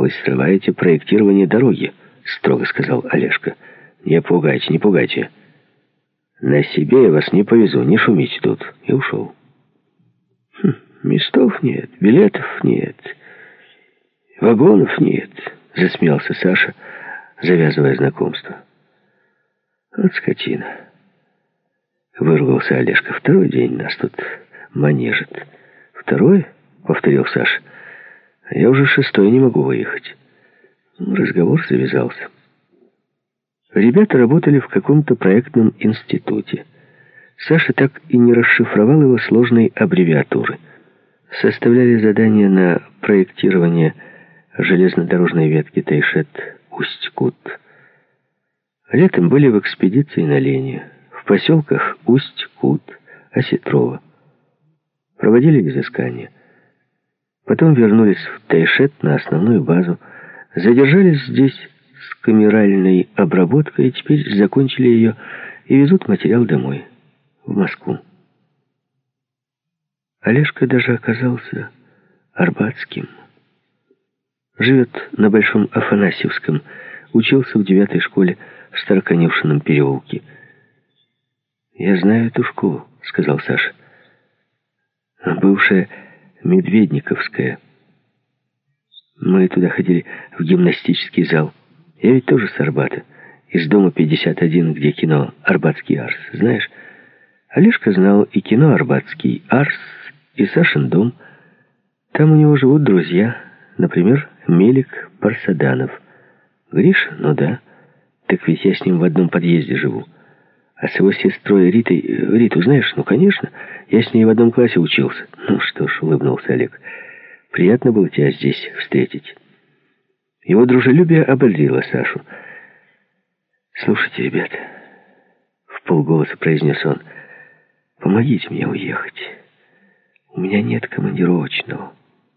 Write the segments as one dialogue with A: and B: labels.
A: «Вы срываете проектирование дороги», — строго сказал Олежка. «Не пугайте, не пугайте. На себе я вас не повезу, не шумите тут». И ушел. «Местов нет, билетов нет, вагонов нет», — засмеялся Саша, завязывая знакомство. «Вот скотина», — выругался Олежка. «Второй день нас тут манежит». «Второй?» — повторил Саша. «Я уже 6-й не могу выехать». Разговор завязался. Ребята работали в каком-то проектном институте. Саша так и не расшифровал его сложной аббревиатуры. Составляли задания на проектирование железнодорожной ветки Тайшет-Усть-Кут. Летом были в экспедиции на Лени, в поселках Усть-Кут, Осетрово. Проводили изыскания. Потом вернулись в Тайшет на основную базу, задержались здесь с камеральной обработкой, и теперь закончили ее и везут материал домой, в Москву. Олежка даже оказался арбатским. Живет на Большом Афанасьевском, учился в 9-й школе в Староконюшенном переулке. «Я знаю эту школу», — сказал Саша. «Бывшая Медведниковская. Мы туда ходили в гимнастический зал. Я ведь тоже с Арбата, из дома 51, где кино «Арбатский Арс». Знаешь, Олежка знал и кино «Арбатский Арс», и Сашин дом. Там у него живут друзья, например, Мелик Парсаданов. Гриша? Ну да. Так ведь я с ним в одном подъезде живу. А с его сестрой Ритой... Риту знаешь? Ну, конечно. Я с ней в одном классе учился. Ну что ж, улыбнулся Олег. Приятно было тебя здесь встретить. Его дружелюбие ободрило Сашу. «Слушайте, ребята», — вполголоса произнес он, — «помогите мне уехать. У меня нет командировочного».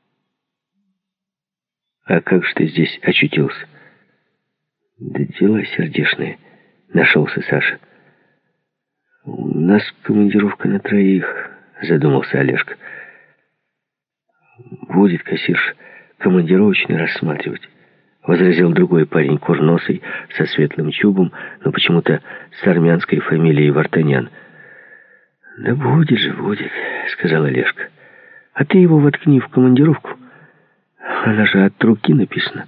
A: «А как же ты здесь очутился?» «Да дела сердечные», — нашелся Саша. «У нас командировка на 3, задумался Олежка. «Будет кассирш командировочный рассматривать», — возразил другой парень, курносый, со светлым чубом, но почему-то с армянской фамилией Вартанян. «Да будет же, будет», — сказал Олежка. «А ты его воткни в командировку. Она же от руки написана».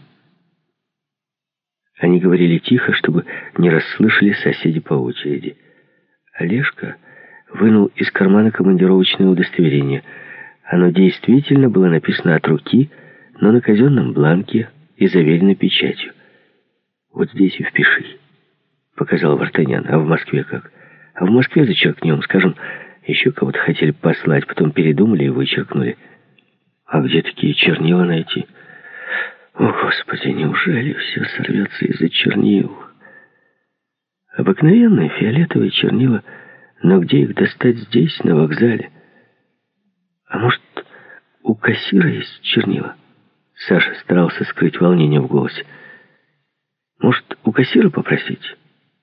A: Они говорили тихо, чтобы не расслышали соседи по очереди. Олежка вынул из кармана командировочное удостоверение. Оно действительно было написано от руки, но на казенном бланке и заверено печатью. «Вот здесь и впиши», — показал Вартанян. «А в Москве как?» «А в Москве зачеркнем, скажем, еще кого-то хотели послать, потом передумали и вычеркнули». «А где такие чернила найти?» «О, Господи, неужели все сорвется из-за чернил?» «Обыкновенные фиолетовые чернила, но где их достать здесь, на вокзале?» «А может, у кассира есть чернила?» Саша старался скрыть волнение в голосе. «Может, у кассира попросить?»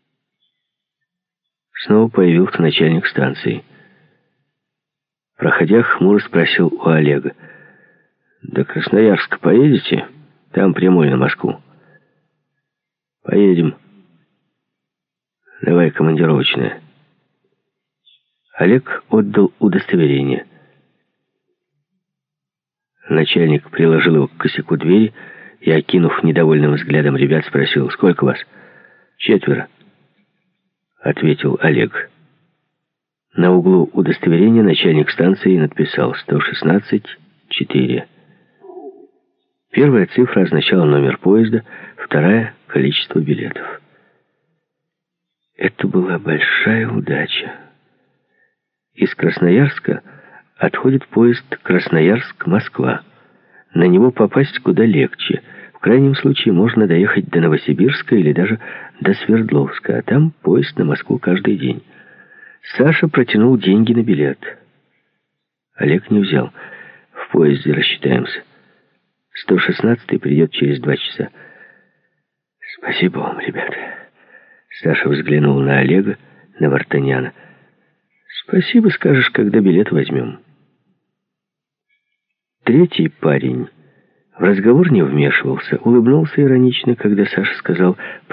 A: Снова появился начальник станции. Проходя, хмуро спросил у Олега: «До Красноярска поедете? Там прямой на Москву». «Поедем. Давай командировочное». Олег отдал удостоверение. Начальник приложил его к косяку двери и, окинув недовольным взглядом ребят, спросил: «Сколько вас?» «4», — ответил Олег. На углу удостоверения начальник станции написал 116-4. Первая цифра означала номер поезда, вторая — количество билетов. Это была большая удача. Из Красноярска отходит поезд Красноярск-Москва. На него попасть куда легче. В крайнем случае можно доехать до Новосибирска или даже до Свердловска, а там поезд на Москву каждый день. Саша протянул деньги на билет. Олег не взял. «В поезде рассчитаемся. 116-й придет через 2 часа». «Спасибо вам, ребята». Саша взглянул на Олега, на Вартаняна. «Спасибо скажешь, когда билет возьмем». Третий парень В разговор не вмешивался, улыбнулся иронично, когда Саша сказал: